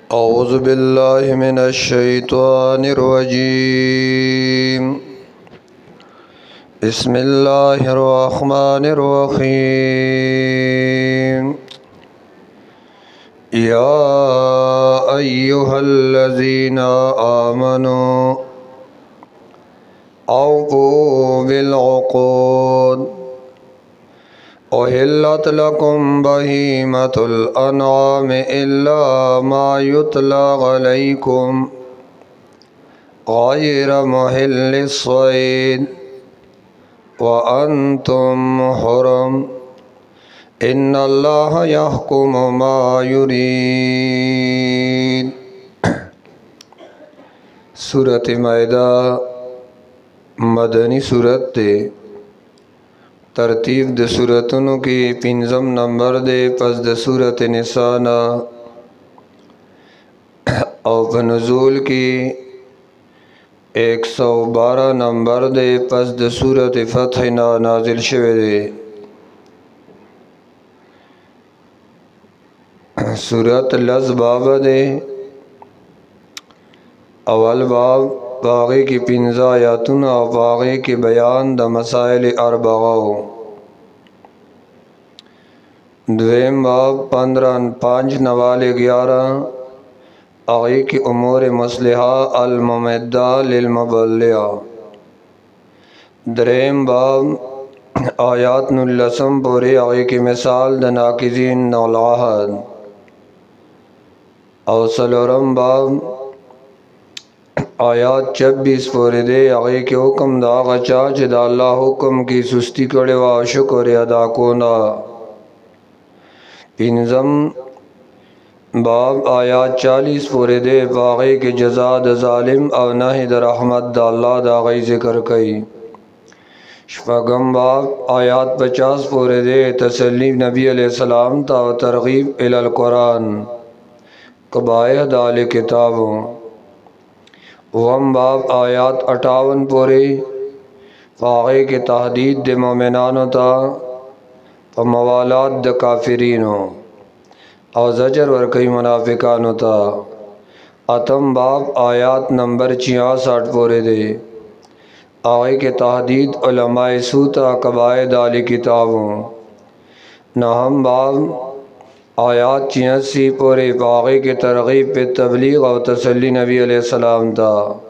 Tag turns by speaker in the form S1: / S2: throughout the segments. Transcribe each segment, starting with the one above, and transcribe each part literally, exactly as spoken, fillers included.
S1: أعوذ بالله من الشيطان الرجيم بسم الله الرحمن الرحيم يا أيها الذين آمنوا أوفوا بالعقود أحلت لكم بهيمة الأنعام إلا ما يتلى عليكم غير محل الصيد وأنتم حرم إن الله يحكم ما يريد. سورة مائدہ مدنی سورت دے، ترتیب د سورتونو کی پنځم نمبر دے پس د سورت نساء نا، او په نزول کی ایک سو بارہ نمبر دے پس د سورت فتح نا نازل شوه دے. سورت لز باب دے، اول باب باغی کی پنځه آیاتونه او باغی کی بیان د مسائل اربعو. دویم باب پندرہ پانچ نوالے گیارہ آغی کی امور مصلحہ الممدہ للمبلغ. دریم باب آیات نلسم پوری آغی کی مثال د ناقضین نولعہد. او سلورم باب آیات چبیس پوری دے آغی کے حکم دا آغا چاچ دا اللہ حکم کی سستی کڑے و شکر ادا کونا. پنزم باب آیات چالیس پوری دے باغی کے جزا دا ظالم او نہی دا رحمت دا اللہ دا آغی ذکر کئی. شپگم باب آیات پچاس پوری دے تسلی نبی علیہ السلام تا و ترغیب الالقرآن قبائح دال کتابوں. وم باب آیات اٹھاون پوری فاغے کے تحدید دے مومنانو تا و موالات د کافرینو او زجر ورکی منافقانو تا. اتم باب آیات نمبر چھیاسٹھ پورے دے آغے کے تحدید علماء سوتا قبائد علی کتابوں. نہم باب آیات چھیاسی پورے باغی کے ترغیب پہ تبلیغ و تسلی نبی علیہ السلام تا.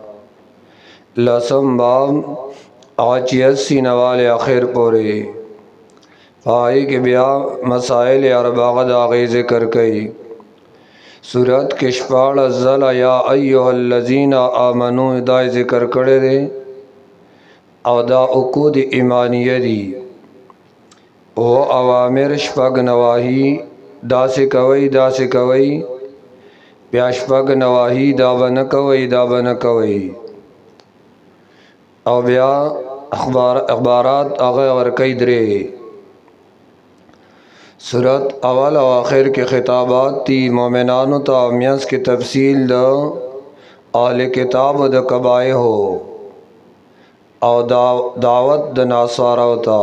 S1: لسم باب آج چھیاسی نوال آخر پورے آئی کے بیا مسائل اربعہ داغی ذکر کئی. سورت کے شپاڑ الزل یا ایوہ الذین آمنو دا ذکر کرے دے او دا عقود ایمانیہ دی او اوامر شپگ نواہی دا سے کوئی دا سے کوئی بیا شپگ نواہی دا بن کوئی دا بن کوئی او بیا اخبار اخبارات آغا ورکی درے. سورت اول و آخر کے خطابات تی مومنانو تا میاس کی تفصیل دا اہل کتاب دا قبائح ہو او دعوت دا ناصارو تا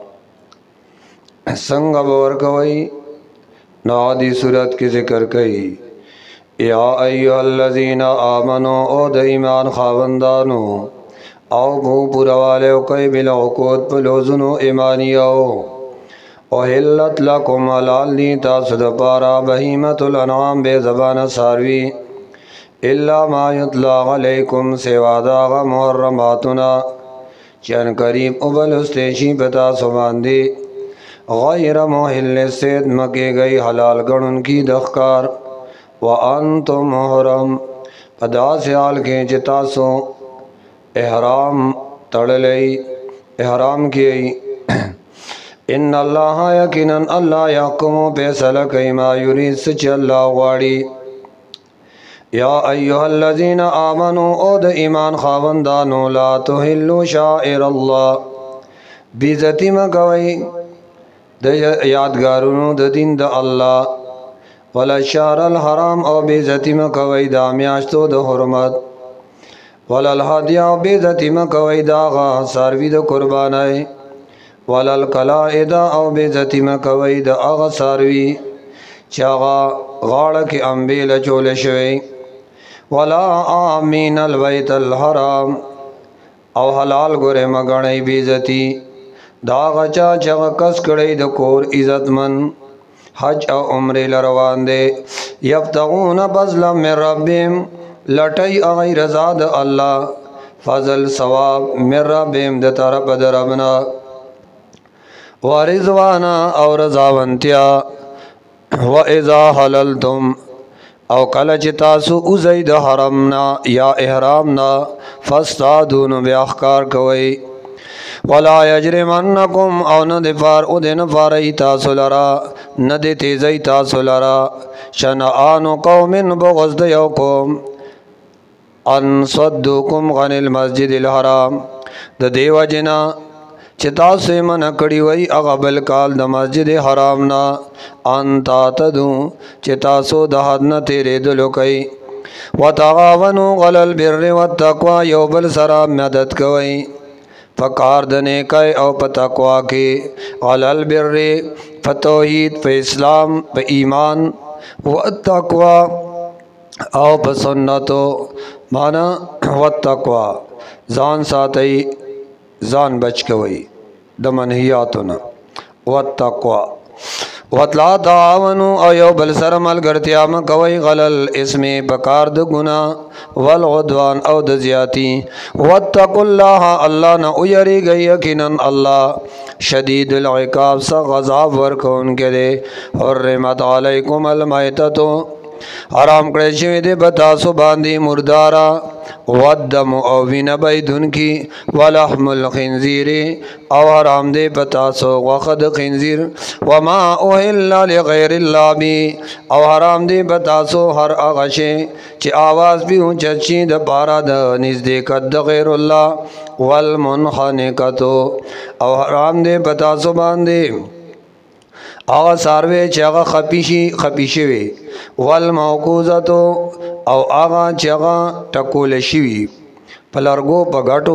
S1: سنگ بور کوئی نادی صورت کی ذکر کئی. یا ایوہ الذین آمنو او دا ایمان خاوندانو او بھو پورا والے کئی بالعقود پلوزنو ایمانیاو. احلت لکم حلال دی تاسو د پارا بہیمت الانعام بے زبان ساروی الا ما یتلا علیکم سوا داغ محرماتنا چن قریب ابل استیشی پتا سباندی غیر محل سید مکے گئی حلال گڑن کی دخکار وانتم محرم پدا سیال کے جتاسو احرام تڑلئی احرام کی. ان اللہ یقیناً اللہ یحکم فیصلہ کئی ما یرید سچ اللہ غواڑی. یا ایہا الذین آمنو او د ایمان خاوندانو لا تحلوا شائر اللہ بیزتی مکوئی د یادگارونو د دین د اللہ ولا شهر الحرام او بیزتی مکوئی دا میاشتو د حرمت ولا الهدی او بیزتی مکوئی دا غا ساروی د قربانائی ولل قلائد او بیزتی مکوی د اغا ساروی چاغا غاړه کې انبیل چول شوی ولا آمین البیت الحرام او حلال ګوره مګړی بیزتی دا غچا چې کس کړی د کور عزتمن حج او عمره لروان دي یبتغون فضلا من ربهم لټي اغی رضا د الله فضل ثواب من ربهم د طرف د ربنا ورضوانا او رضاونتیا و اذا حللتم او کله چې تاسو اوزید حرمنا یا احرامنا فاستادون بیاخکار کوي ولا یجرمنکم او نه دفار او دین فاری تاسو لرا نه دی تیزی تاسو لرا شنآن قوم بغض د یو قوم ان صدوکم غن المسجد الحرام د دیو جنا چې تاسو من کړي وای هغه بل کال د مسجد حرام نا ان تاتدو چې تاسو د حد نه تیرې دلو کوي وتعاونوا على البر والتقوى یو بل سره مدد کوي فکار د نیکای او په تقوا کې على البر فتوحید په اسلام په ایمان والتقوى او په سنتو معنا والتقوى ځان ساتي ځان بچ کوي د منهیاتنا والتقوى وطلا تعاونوا او یو بل سره ملګرتیا م کوي غلل اسم بکار د ګنا والعدوان او د زیاتی واتقوا الله الله نه او یریږي یقینا الله شدید العقاب س غضب ورکون کړي حرمت علیکم المیتۃ حرام کړی شوی دی بتا سو باندې مردارا ودم او وین بيدن کی ولحم الخنزير او حرام دی بتا سو وخد خنزیر وما اوهل لغیر الله بی او حرام دی بتا سو هر هغه شی چې आवाज به اونچی د بارا د نږدې کد غیر الله والمنخنقه او حرام دی بتا سو باندې آغا ساروے چاگا خپیشی خپیشی وی والموقوزتو او آغا چاگا ٹکول شوی پلرگو پا گٹو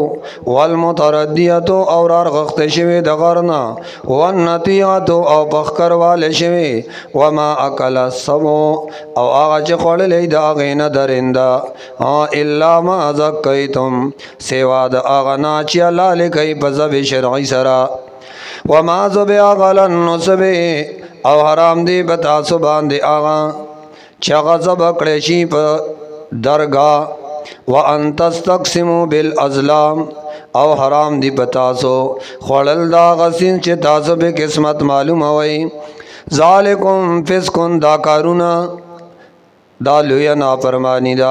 S1: والمتردیتو او رار غخت شوی دغرنا والنطیعتو او پخکر وال شوی وما اکل السمو او آغا چی خوڑ لی دا غین درندا الا ما زکیتم سوا دا آغا ناچی اللہ لکی پزب شرعی سرا وما ذبح على النصب او حرام دی بتا سو باندې آغا چغه ذبح کړی شي په درگاه وان تستقسموا بالازلام او حرام دی بتا سو خړل دا غسین چې تاسو به قسمت معلوم وای ذالکم فسقن دا کارونا دا لوی نافرمانی دا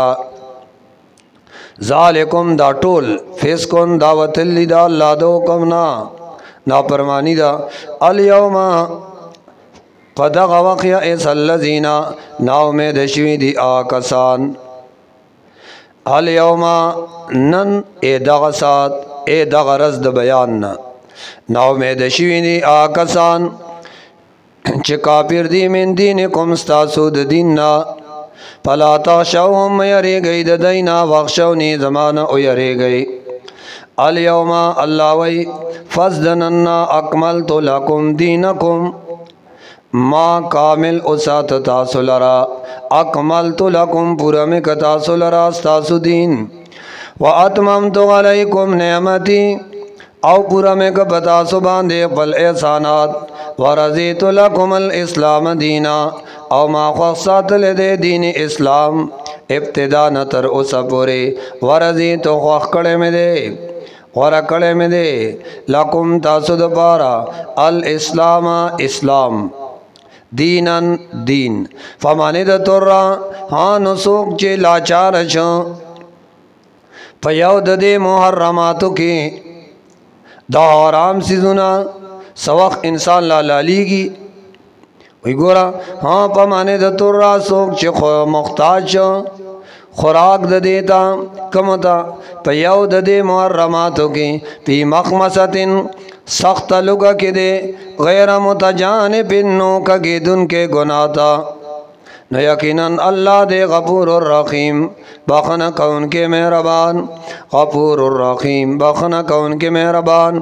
S1: ذالکم دا ټول فسقن دا وتل دا الله دو کومنا نافرمانی دا الیوم قدغ وقیا ایس اللذین ناو میں دشوی دی آکسان الیوم نن اے دغ سات اے دغ رزد بیان ناو میں دشوی دی آکسان چه کافر دی من دین کم ستاسو د دیننا پلا تخشوهم یری گئی د دینا وخشونی زمانہ او یری گئی الیوم اللہ وی فزدننا اکملت لکم دینکم ما کامل اسات تاسو لرا اکملت لکم پورمک تاسو لرا استاسو دین و اتممت علیکم نعمتی او پورمک بتاسو باندے پل احسانات و رضیت لکم الاسلام دینا او ما خواستات لدے دین اسلام ابتدا نتر اسا پورے و رضیت خواست کڑے میں دے ورکڑے میں دے لکم تاسو دپارا الاسلام اسلام دینن دین فمانی دا ترہ ہاں نسوک چے لاچار چھو پیو دا دے محرماتو کی دا حرام سیزونا سوق انسان لالالی گی وی گورا ہاں پمانی دا ترہ سوک چے مختاج چھو خوراک د دیتا کمتا پیو د دے محرماتو کی پی مخمصتن سخت لگا کی دے غیر متجانب نو کا گیدن کے گناتا نو یقیناً اللہ دے غفور الرحیم بخنا کون کے مہربان غفور الرحیم بخنا کون کے مہربان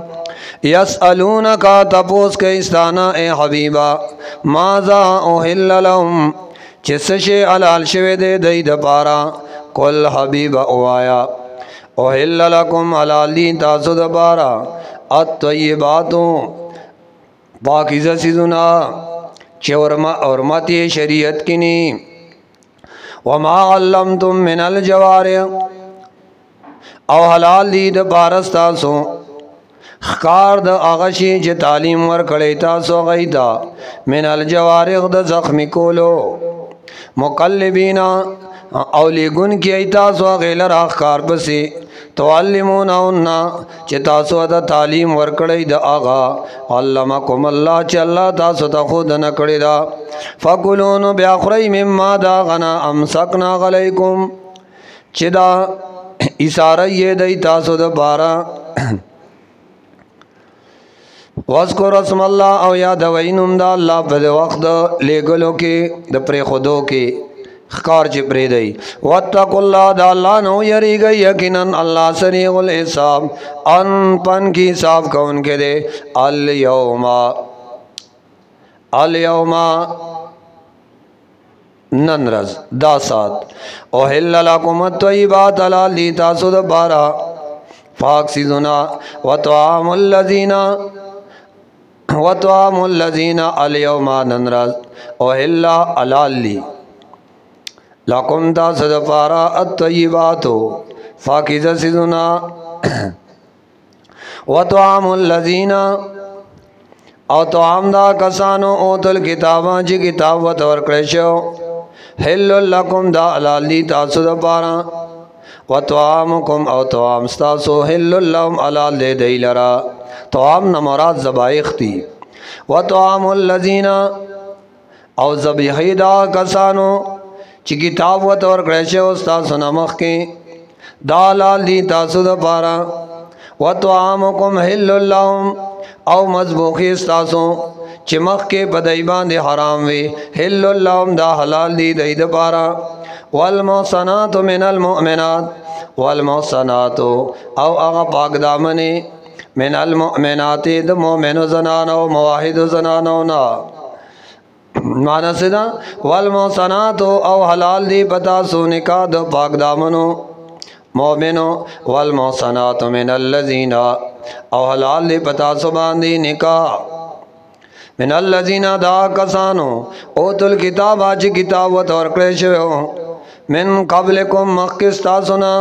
S1: یسألونکا تپوس کے استانا اے حبیبا ماذا اوہل لهم چسشے علال شوے دے دی دپارا کل حبیب اوایا اوہل لکم علال دی تاسو دپارا الطیباتو پاکیزہ سیزنا چورما حرمتی شریعت کنی وما علمتم من الجوارح او حلال دی دپارا ستاسو خکار د آغشی چې تعلیم ورکړی تاسو غیتا من الجوارح د زخمی کولو مقلبینا او لګون کی تاسو غیلر اخکار پسی تعلمونهن چې تاسو د تعلیم ورکړی د آغا علمکم الله چې الله تاسو ته خود نه کړی دا فکلون بیا خری مما دا غنا امسکنا علیکم چې دا اشاره یې دی تاسو د بارا وذکر اسم الله او یاد وینم دا الله په وخت لګلو کې د پرې خودو کې خکار چې پرې دی واتقوا الله دا الله نو یریږي یقینا الله سریع الحساب ان پن کی حساب کون کې دی الیوم الیوم ننرز دا سات اوهل لکم الطیبات حلال تاسو د بارا پاک سیزنا وطعام الذین وطعام الذین الیوم ننرز اوہل علالی لکم تاسو د پارا الطیباتو پاکیزہ سیزنا وطعام الذین او طعام دا کسانو اوتل کتاباں چی کتاب وطور کرشو حل لکم دا علالی تاسو د پارا وطعامکم او طعام ستاسو حل لهم علال دے دی لرا طعام نمراد زبائخ تی وطعام الذین او زبیحی دا کسانو چی کتاب وطور کرشے استاسو نمخ کی دا علال دی تاسو دا پارا وطعامکم حل لهم او مذبوخی استاسو چی مخ کے بدائبان دی حرام وی حل لهم دا حلال دی دی دا پارا والمحصنات من المؤمنات والمحصنات او اغا پاک دامنی من المؤمنات د مؤمن زنانو مواحد زنانو نا معنی سدا والمحصنات او حلال دی پتا سو نکاح د پاک دامنو مؤمنو والمحصنات من الذین او حلال دی پتا سو باندی نکاح من الذین دا کسانو اوتل کتاب آج کتاب و طور کرشو من قبلکم مخکستا سنا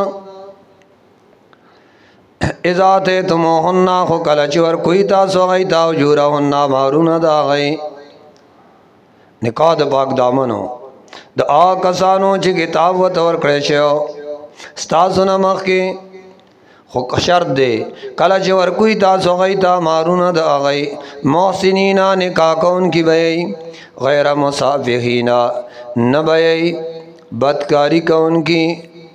S1: اذا تیتموہن خو کلچور کوئی تاسو غی تاو جورہن مارون دا غی نکاح دا پاک دامنو دا آکسانو چی کتاب و طور کرشو ستاسو نمخ کی خو شرط دے کلچور کوئی تاسو غی تا مارون دا غی محسنینا نکاح کون کی بیئی غیر مصافحینا نبیئی بدکاری کون کی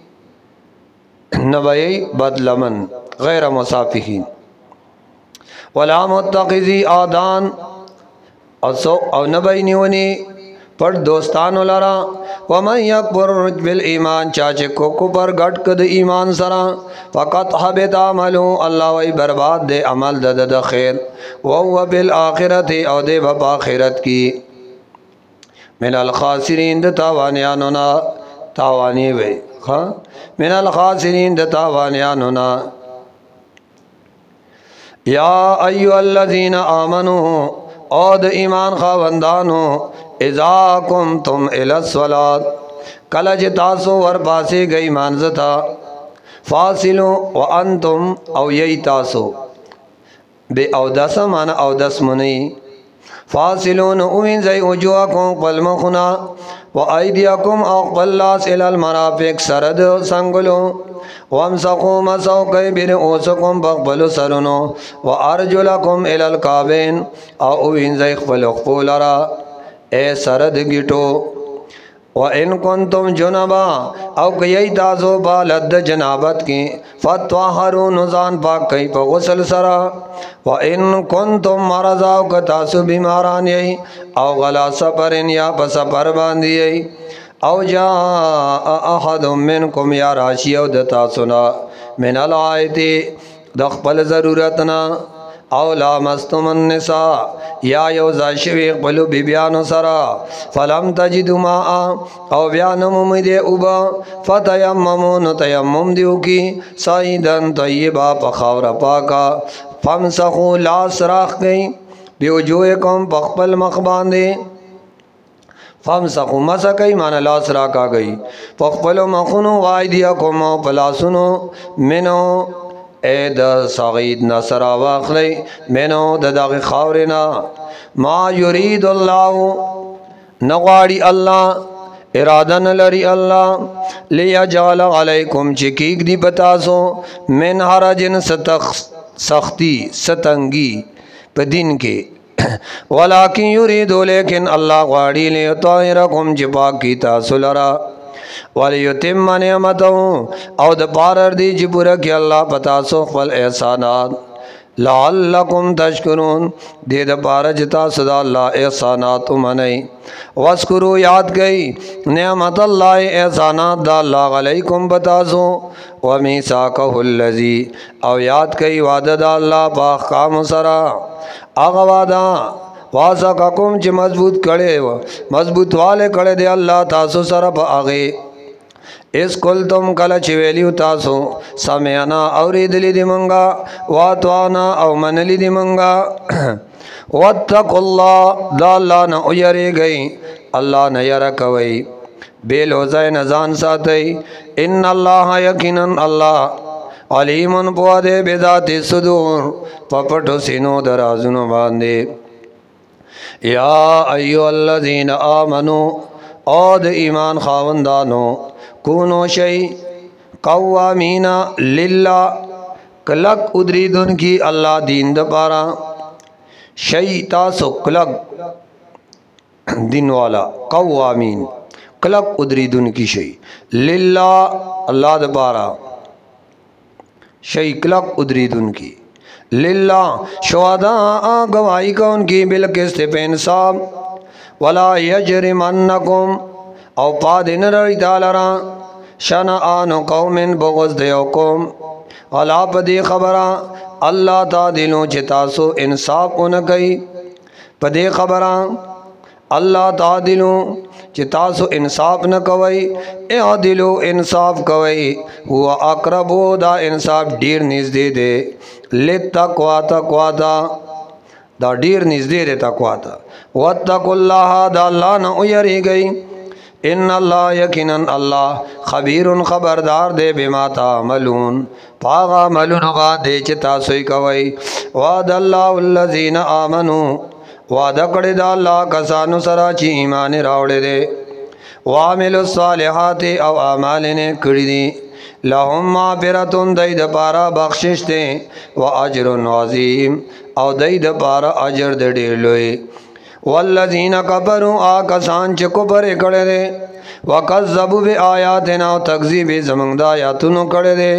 S1: نبیئی بدلمن غیر مصافحین ولا متخذی آدان او نبی نیونی پر دوستانو لرا ومن یکبر بالایمان چاچے کو پر گٹ کد ایمان سرا فقط حبت عملو اللہ وی برباد دے عمل دد د خیر وهو بالآخرت او دے بابا آخرت کی من الخاسرین د تاوانیانونا تاوانی وی من الخاسرین د تاوانیانونا یا ایو الذین آمنو او د ایمان خواندانو اذا قمتم الى الصلاة کلج تاسو ور پاسے گئی مانزتا فاصلو وانتم او یی تاسو بے اودس مانا اودس منی فاصلون اوین زی وجوہکم قلمخنا و ایدیکم اقبل لاس الى المرافق سرد سنگلو وامسقو مسو کئی بیر اوسکم بقبلو سرنو و ارجلکم الى القابین او اوین زی اقبل اقبول را اے سرد گٹو وَإِن كُنْتُمْ جُنَبًا او کئی تاسو بالد جنابت کی فَتْوَحَرُوا نزان پاک کئی پا غسل سرا وَإِن كُنْتُمْ مَرَضًا او کتاسو بیماران یہی او غلا سپرن یا پا سپر باندی یہی او جاء احد منکم یا راشی او دتا سنا من العائتی دخپل ضرورتنا او لامستم النساء یا یو زاشوی قبلو بیبیانو سرا فلم تجدو ماء او بیانم امید اوبا فتیممو نو تیمم دیو کی سعیدن طیبا پخاور پاکا فمسخو لاس راخ گئی بیوجوئکم پخپل مخ باندے فمسخو مسکی مانا لاس راکا گئی پخپل مخونو وائدیکم پلاسونو منو اے دا صغید نصرا واخلی منو دا داغ خاورنا ما یرید اللہ نغواری اللہ ارادن لری اللہ لیجعل علیکم چکیک دی بتاسو من حرجن سختی ستنگی پا دین کے ولیکن یریدو لیکن اللہ غواری لیطائرکم چپاک کی تاسو لرا وَلِيُتِمَّ نِعْمَتَهُ او د پارر دی جی پورا کی اللہ پتا سو خپل احسانات لعلکم تشکرون دی د پارر جتا صدا اللہ احسانات منئی وَاسْكُرُوا یاد گئی نعمت اللہ احسانات دا اللہ علیکم پتا سو وَمِيثَاقَهُ الَّذِي او یاد گئی وعدہ دا اللہ پاک کام سرا آغا وعدہ واسقکم چی مضبوط کڑے مضبوط والے کڑے دے اللہ تاسو سر پا آغے اس کل تم کل چویلیو تاسو سمیانا اوری دلی دی منگا واتوانا او منلی دی منگا واتقوا اللہ دا اللہ نا ایرے گئی اللہ نا یرکوئی بیل ہوزائی نزان ساتھی ان اللہ یقیناً اللہ علیمن پوادے بذات صدور پپٹو سینو درازنو باندے یا ایو الذین آمنو اود ایمان خاوندانو کونو شئی قوامین للہ کلک ادریدن کی اللہ دین دپارا شئی تاسو کلک دین والا قوامین کلک ادریدن کی شئی للہ اللہ دپارا شئی کلک ادریدن کی للہ شہداء گواہی کا ان کی بالقسط پہ انصاف ولا یجرمنکم او پادن رڑیتا لرا شنآن قوم بغض دیو قوم علا پدی خبرہ اللہ تعدلو چتاسو انصاف انکئی پدی خبرہ اللہ تعدلو چتاسو انصاف نکوئی اعدلو انصاف کوئی ہوا اقربو دا انصاف دیر نزدے دے لت تقوی تقوی دا دا دیر نزدے دے تقوی دا واتقوا اللہ دا اللہ نا ایری گئی ان اللہ یقیناً اللہ خبیر خبردار دے بما تعملون پاغا ملون غادے چتا سوئی کوئی وعد اللہ الذین آمنو وعدہ کڑی دا اللہ کسانو سرا چی ایمان راوڑے دے وعملوا الصالحات او اعمالنے کڑی دی لہم مغفرتن دید پارا بخشش دے و اجر عظیم او دید پارا اجر دے دیر لوئے والذین کفروا آکسان چی کفر کڑے دے وکذبوا بی آیاتنا و تکذیب زمانگ دا آیاتنو کڑے دے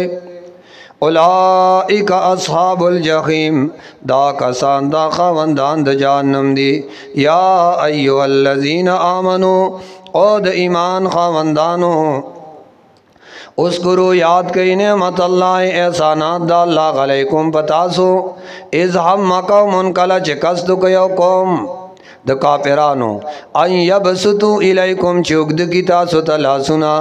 S1: اولائک اصحاب الجحیم دا کسان دا خواندان دا جہنم دی یا ایو الذین آمنو او دا ایمان خواندانو اذکروا یاد کئی نعمت اللہ احسانات دا اللہ علیکم پتاسو اذ ہم قوم کلا چکستو کیو قوم دا کافرانو ان یبسطو الیکم چوکد کی تاسو تلاسنا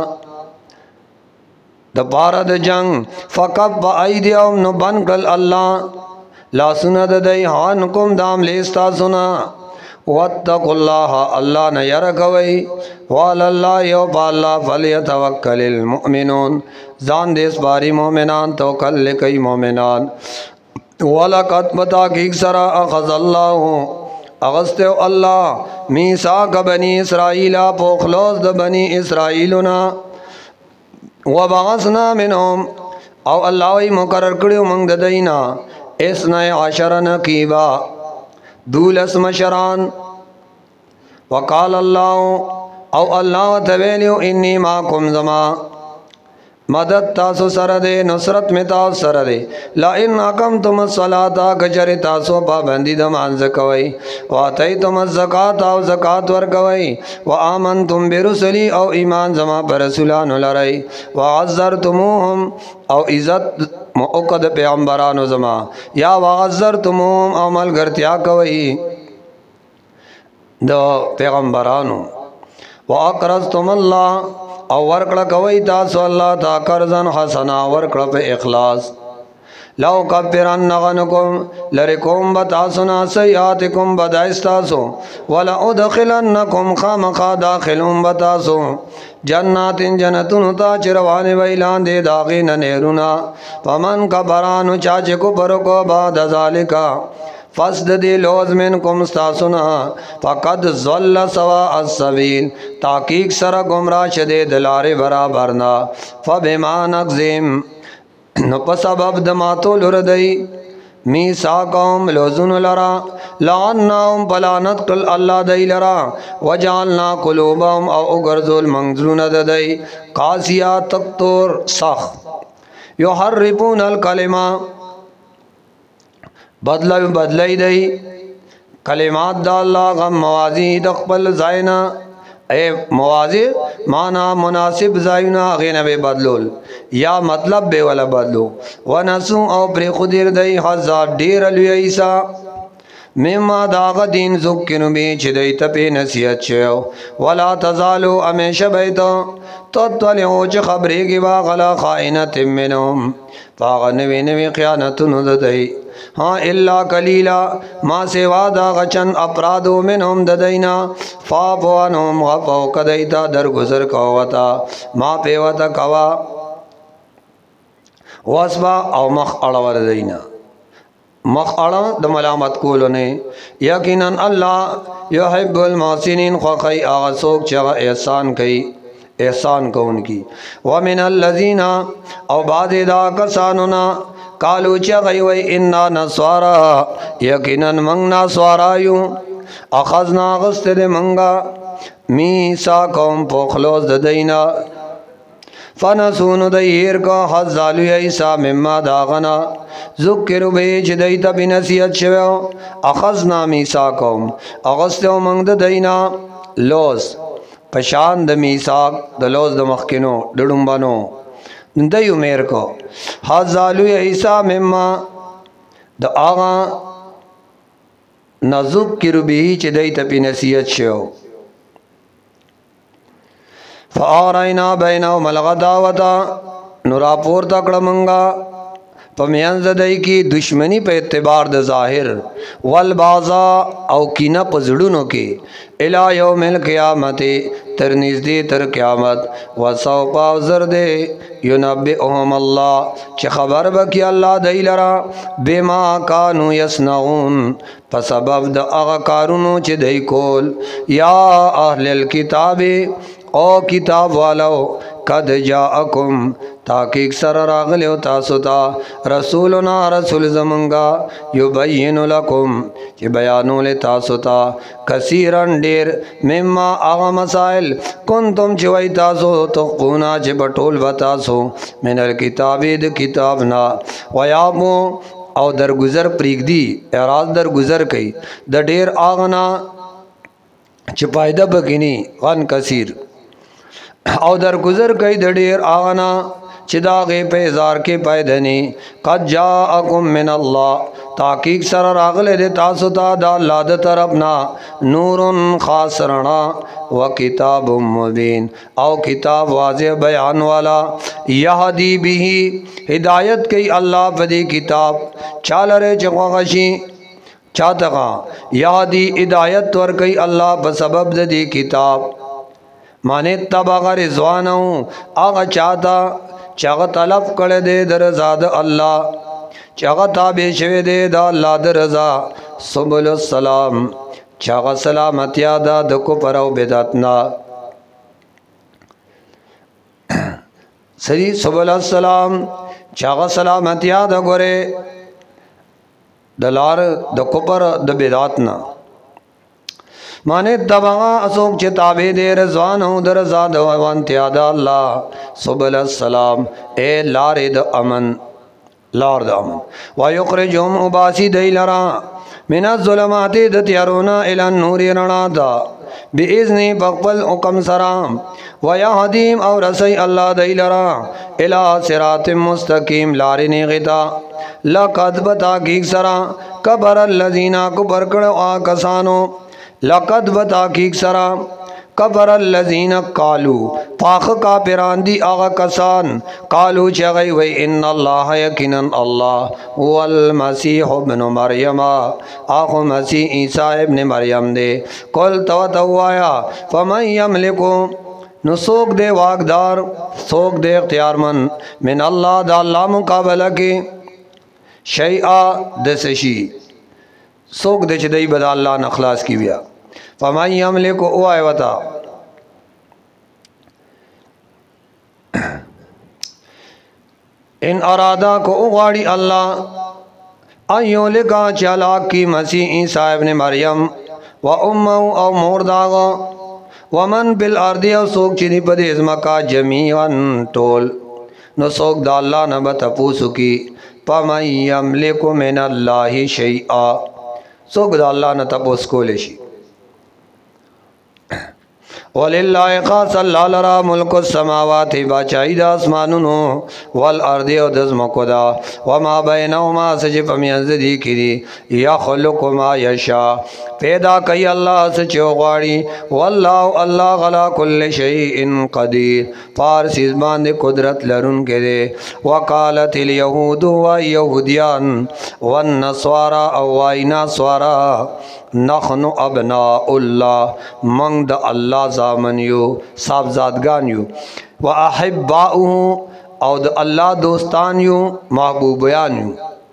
S1: دا پارا دا جنگ فقب با ایدیوم نو بنکل اللہ لاسنا دا دیحانکم دام لیستا سنا واتقوا اللہ اللہ نے یرکوئی واللہ یوپا اللہ فلیتوکل المؤمنون زان دیس باری مومنان توکل لکی مومنان ولقد بتاکیک سرا اخذ اللہ اغسطو اللہ میثاق بنی اسرائیلہ پوخلوز دا بنی اسرائیلنا وبعثنا منہم او اللہ وی مقرر کریو منگ دا دینا اسنای عشر نقیبا دولس مشران وقال اللہ او اللہ تویلیو انی ماکم زما مدد تاسو سر دے نصرت میں تاسو سر دے لئن اقمتم الصلاة کچر تاسو پابندی دمانز کوئی واتیتم الزکاة او زکاة ورکوئی وآمنتم برسلی او ایمان زما پر رسولان لرائی وعذرتموہم او عزت موقد پیغمبرانو زما یا وعذرتموم عمل گرتیا کوي د پیغمبرانو واقرضتم الله او ورکړه کوي تاسو الله تا قرضن حسنا ورکړه په اخلاص لو کبرن غنکم لرکم بتاسنا سیاتکم بدایستاسو ولا ادخلنکم خامخا داخلون بتاسو جنات جنتون تا چروان ویلان دے داغین نیرونا فمن کبرانو چاچے کو پرکو بعد ذالکا فسد دی لوز منکم استاسنا فقد ظل سوا السبیل تاکیق سر گمراہ شدے دلار برابرنا فبما نقزیم نو په سبب د ماتو لردی میثاقهم لوزن لرا لعناهم بلانت کل الله دی لرا وجعلنا قلوبهم او غرزل منزلون ددی قاسیا تقطر صخ يحرفون الكلمه بدل بدلی دی کلمات د الله غم موازی د خپل زاینا اے موازی مانا مناسب زاینا غینه به بدلول یا مطلب به ولا بدلو ونسو او پر خدیر دی هزار ډیر لوی عیسی مما داغ دین ذکر به چې دی ته په نصیحت شو ولا تزالو امیشه بیت تطلعو چې خبرې کی واغلا خائنت منهم فاغ نوی نوی خیانتونو ددئی ہاں الا قلیلا ما سوا دا غچن اپرادو منهم ددینا فافوانهم غفو قدیتا درگزر کوتا ما پیوتا کوا واسبا او مخ اڑور دینا مخ اڑا د ملامت کولو نے یقینا اللہ یحب المحسنین خوخی آغا سوک چغا احسان کئی احسان کو ان کی ومن الذین او بعد دا کسانونا قالو چغی وی انا نسوارا یقینا منگ نسوارا یوں اخذنا غست دے منگا میسا قوم پوخلوز دینا فنسون دیر کا حضالو ایسا مما داغنا ذکر بیچ دیتا بنسیت شویو اخذنا میسا قوم اغستو منگ دینا لوز پشان د میثاق د لوز د مخکینو ډډومبانو دیو میر کو حذالو عیسی مما د آغا نذکر به چې دای ته په نصیحت شو فاراینا بینهم الغداوتا نورا پور تکړه منګه پمیانز دای کی دشمنی په اعتبار د ظاهر والبازا او کینه پزړونو کې الی یوم القیامت تر نږدې تر قیامت وسو پاوزر دے ینبئهم الله چې خبر بکی الله دای لرا بما کانوا یصنعون په سبب د هغه کارونو چې دای کول یا اهل الكتاب او کتاب والو قد جاءکم تحقیق سر راغل و تاسو تا رسولنا رسول زمنگا یبین لکم چی بیانو لی تاسو تا کثیرن دیر مما آغا مسائل کنتم چوئی تاسو تقونا چی بطول بتاسو من الکتابی د کتابنا ویامو او در گزر پریگ دی اعراض در گزر کئی د دیر آغنا چی پایدہ بکنی غن کثیر او در گزر کئی د دیر آغنا چی داغی پیزار کے پیدنی قد جاءکم من اللہ تحقیق سر راغل دے تاسو تا دا اللہ دا طرفنا نور خاص رنا و کتاب مبین او کتاب واضح بیان والا یہدی بھی ہدایت کی اللہ پدی کتاب چالرے چقوغشی چاتقا یہدی ہدایت ورکی اللہ بسبب دی کتاب مانے تبغ رضوانو آغا چاہتا چاگا طلب کڑے دے در رضا دا اللہ چاگا تابع شوے دے دا اللہ در رضا سبل السلام چاگا سلامتیا دا دکو پراو بداتنا سری سبل السلام چاگا سلامتیا دا گورے دلار دکو پر دا بداتنا مانے دبغا اسوک چه تابع دے رضوانو در رضا دا وانتیا دا اللہ سبل السلام اے لار دا امن لار دا امن ویقرجهم اباسی دی لرا من الظلمات دا تیارونا الان نوری رنا دا بإذن بقبل حکم سرام ویهدیم اور رسی اللہ دی لرا الى صراط مستقیم لارنی غتا لقد بتاکیق سرا کبر الذین کبر کڑو آکسانو لقد بتاکیق سرا کبر الذین قالو پاخ کا پیراندی آغا کسان قالو چغی وی ان اللہ یقینا اللہ والمسیح ابن مریم آخو مسیح عیسیٰ ابن مریم دے قل تو توایا فمن یملکو نو سوک دے واقدار سوک دے اختیار من من اللہ دا اللہ مقابلہ کے شیعہ دسشی سوک دے چھ دی بدا اللہ نخلاص کی بیا فمن یملکو او آئے وطا ان ارادہ کو اغاڑی اللہ ایو لکا چالاک کی مسیح عیسیٰ ابن مریم و امو او مورداغا ومن بالارض او سوک چنی پد ازمکا جمیعاً ٹول نو سوک دا اللہ نبت پوسو کی فمن یملکو من اللہ شیئا سوک دا اللہ نتپوس کو لیشی وَلِلَّهِ خاص اللہ لرا ملک السماوات باچائی دا اسمانونو والارض و دزمکو دا وما بینہما سجب امیانزدی کی دی یخلق ما یشا پیدا کئی اللہ سچو غاڑی واللہ اللہ غلا کل شیئن قدیر فارس ازبان دے قدرت لرن کے دے وقالت الیہود و یہودیان والنسوارا اوائنا سوارا نخنو ابناء اللہ منگ دا اللہ زامن یو صاحب زادگان یو و احباؤہو او دا اللہ دوستان یو محبوبیان یو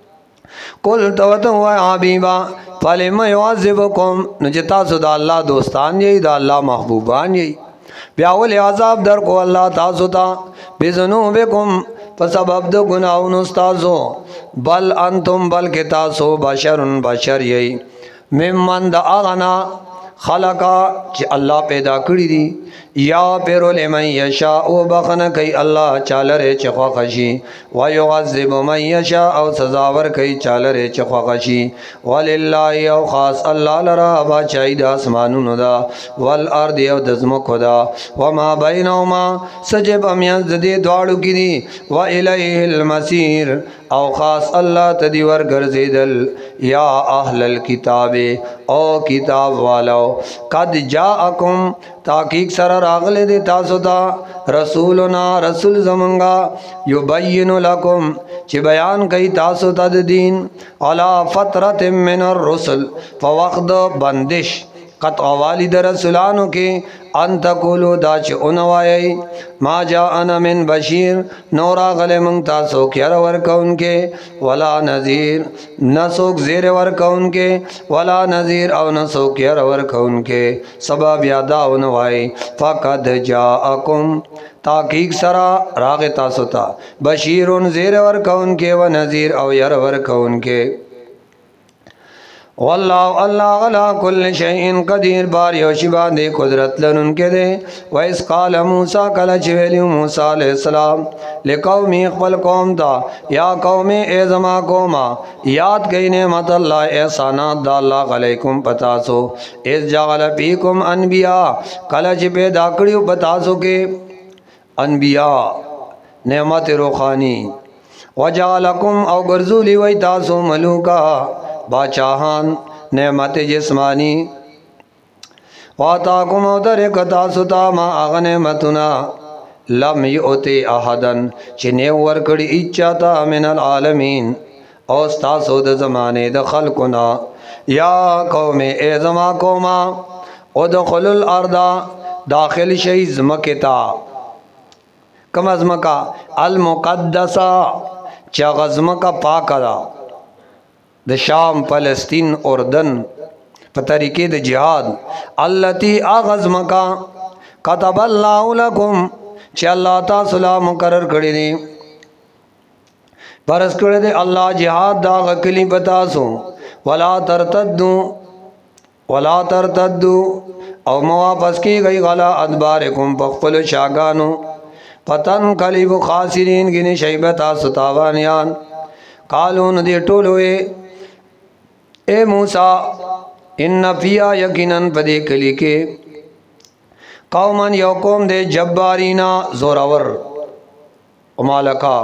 S1: کل توتو و حبیبا فلم یعذبکم نجتا سو دا اللہ دوستان یی دا اللہ محبوبان یی بیاول عذاب در کو اللہ تاسو تا بزنوبکم فسبب دو گناہون استازو بل انتم بلکہ تاسو بشرن بشر یی ممن دا آغنا خلقا چی اللہ پیدا کری دی یا پیرو لمن یشاء او بخن کئی اللہ چالر چخوا خشی ویعذب من یشاء او سزاور کئی چالر چخوا خشی وللہ او خاص اللہ لرا باچائی دا اسمانون دا والارد او دزمک دا وما بینہما سجب امیان زدی دوارو کی دی وإلیہ المسیر او خاص اللہ تدیور گرزیدل یا اہل الکتاب او کتاب والو قد جاءکم تحقیق سر راغل دے تاسو تا رسولنا رسول زمنگا یبین لکم چی بیان کئی تاسو تا دین علا فترت من الرسل فوقت بندش قطع والد رسولانو کے ان تقولو دا چی انوائی ما جاءنا من بشیر نورا غل منگتا سوک یر ورکون کے ولا نذیر نسوک زیر ورکون کے ولا نذیر او نسوک یر ورکون کے سبب یادا انوائی فقد جاءکم تحقیق سرا راغ تاسوتا بشیرون زیر ورکون کے و نذیر او یر ورکون کے واللہ اللہ علا کل شیئن قدیر باری و شبہ دے قدرت لنن کے دے وَإِذْ قَالَ مُوسَىٰ کَلَ چویلی موسیٰ علیہ السلام لِقَوْمِ اقبل قوم تا یا قوم اے زما قوما یاد کئی نعمت اللہ احسانات دا اللہ علیکم پتاسو اِذْ جَعَلَ فِيكُمْ انبیاء کَلَ چی پیدا کریو پتاسو کے انبیاء نعمت روخانی وَجَعَلَكُمْ او گرزولی وی تاسو ملوکا باچاہان نعمت جسمانی واتاکم او درکتا ستا ما آغا نعمتنا لم یعطی احدن چنے ورکڑی اچاتا من العالمین اوستاسو دا زمانے دا خلقنا یا قوم اے زما قوما ادخل الارضا داخل شیز مکتا کم از مکا المقدسہ چا غزمکا پاکا دا د شام فلسطین اردن په طریقې د جهاد التي اغز مکا كتب الله لكم چې الله تاسو لا مقرر کړی دی پرس کړی دی الله جهاد دا غکلی پتاسو ولا ترتدوا ولا ترتدوا او مو واپس کی گئی غلا ادبارکم بخپل شاگانو پتن قلیب خاسرین گنی شیبتا ستاوانیان قالون دی ټولوے اے موسیٰ ان فیا یقیناً پدے کلی کے कौमन यो कौम दे जब्बारीना जोरावर मालका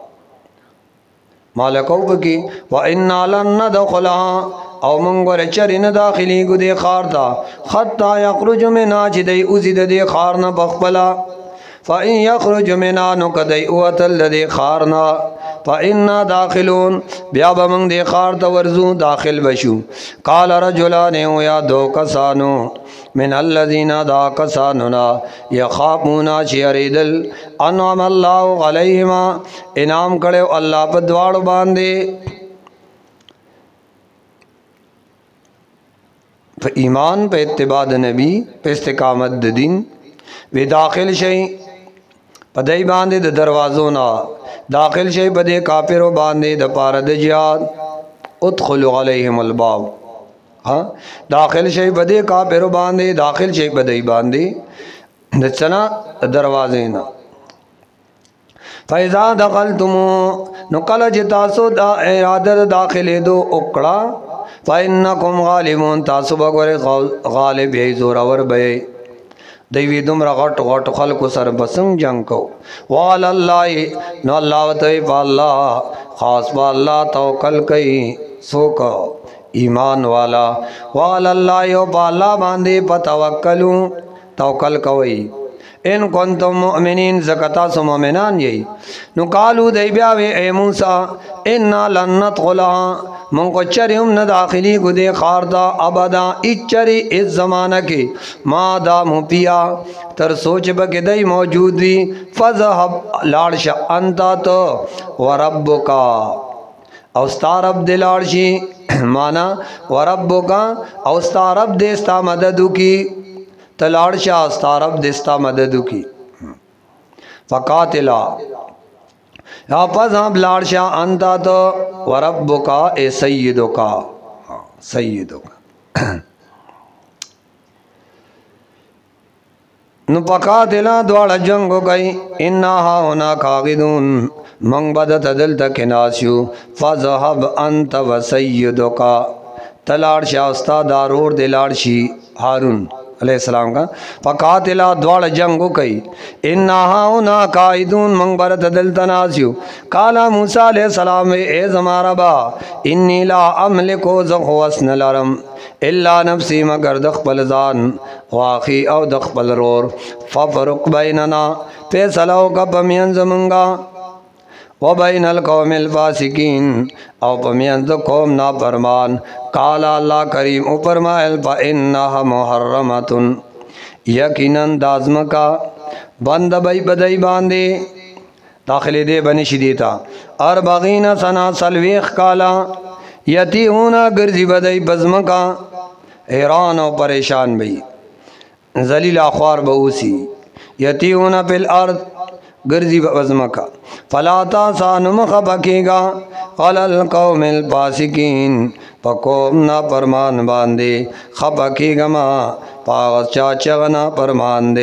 S1: मालकों की व इन्ना लन नदखुलहा औ मंगर चरिन दाखिली गुदे खारता खत्ता यखरुज मिना जिदई उजिद दे खारना बखबला फ़इन यखरुज मिना नुकदई उतल दे खारना फ़इन्ना दाखिलून ब्या बमंग दे खारता वर्जू दाखिल बशु काल रजुलाने या दो कसानो मिन अल्लज़ीना दा कसानुना यखाफूना चियरिदल अनअम अल्लाहु अलैहिमा इनाम करे अल्लाह पर द्वाड़ बांधे ईमान पे इत्तिबाद नबी पे इस्तिकामत दिन वे दाखिल शई पदई बांधे द दरवाज़ों ना दाखिल शई पदे काफिरो बांधे द पारद जिहाद उदखुलु अलैहिमुल बाब हाँ दाखिल शई पदे काफिरो बांधे दाखिल शई पदई बांधे द चना दरवाजे ना फ़ैज़ा दखल तुम नुकल जितासो दा इरादत दाखिले दो उकड़ा फ़इन्नकुम गालिबून तासु बगोरे गालिब यही जोरावर बे दैवी दुमरा गट गट खल को सर बसंग जंग को वाल अल्लाह न अल्लाह तय पाल्ला खास पाल्ला तवक्कल कई सो को ईमान वाला वाल अल्लाह यो पाल्ला बांधे पतवक्कलू तवक्कल कवई इन कुंतुम मुमिनीन ज़कता सु मोमिनान यही नुकालू दैब्या वे ए मूसा इन्ना लन नदखुलहा मुंको चरिम न दाखिली गुदे खारदा अबदा इचरी इस ज़माना के मादा मुपिया तर सोच बगदई मौजूद भी फ़ज़हब लाड़शा अंता तो व रब्बुका औस्तारब दे लाड़शी माना व रब्बुका औस्तारब देस्ता मददु की तलाड़शा औस्तारब देस्ता मददु की फ़कातिला आपस आप लाड़शा अंता तो व रब्बुका ए सय्यदुका सय्यदुका नु फ़कातिला द्वाड़ जंग गई इन्ना हाउना कागिदून मंग बदत दिल तक नास्यु फ़ज़हब अंत व सय्यदुका तलाड़शा उस्ताद दारूर दे लाड़शी हारून अलैहिस्सलाम का फ़कातिला द्वाड़ जंगो कई इन्ना हाउना काइदून मंग बरत दिल तनास्यु काला मूसा अलैहिस्सलाम ए ज़मारा बा इन्नी ला अमलिको ज़ख़वस्न लरम इल्ला नफ्सी मगर दख्बल जान वाक़ी औ दख्बल रोर फ़फ़रुक़ बैनना फ़ैसला का पमियन ज़मंगा व बैनल कौमिल फ़ासिकीन औ पमियन ज़ कौम ना फरमान काला अल्लाह करीम ऊपर मायल फ़इन्नहा मुहर्रमतुन यकीनन दाज़म का बंद बई बदई बांधे दाखिले दे बनिश देता और बगीना सना सलवेख काला यती होना गर्जी बदई बज़म का हैरान और परेशान भई जलीला ख्वार बऊसी यती होना फिल अर्द गर्जी बज़म का फलाता सानुम खबकेगा कलल कौमिल फासिकीन पकोम ना परमान बांधे खबकेगा मा पागस चाचगना परमान दे।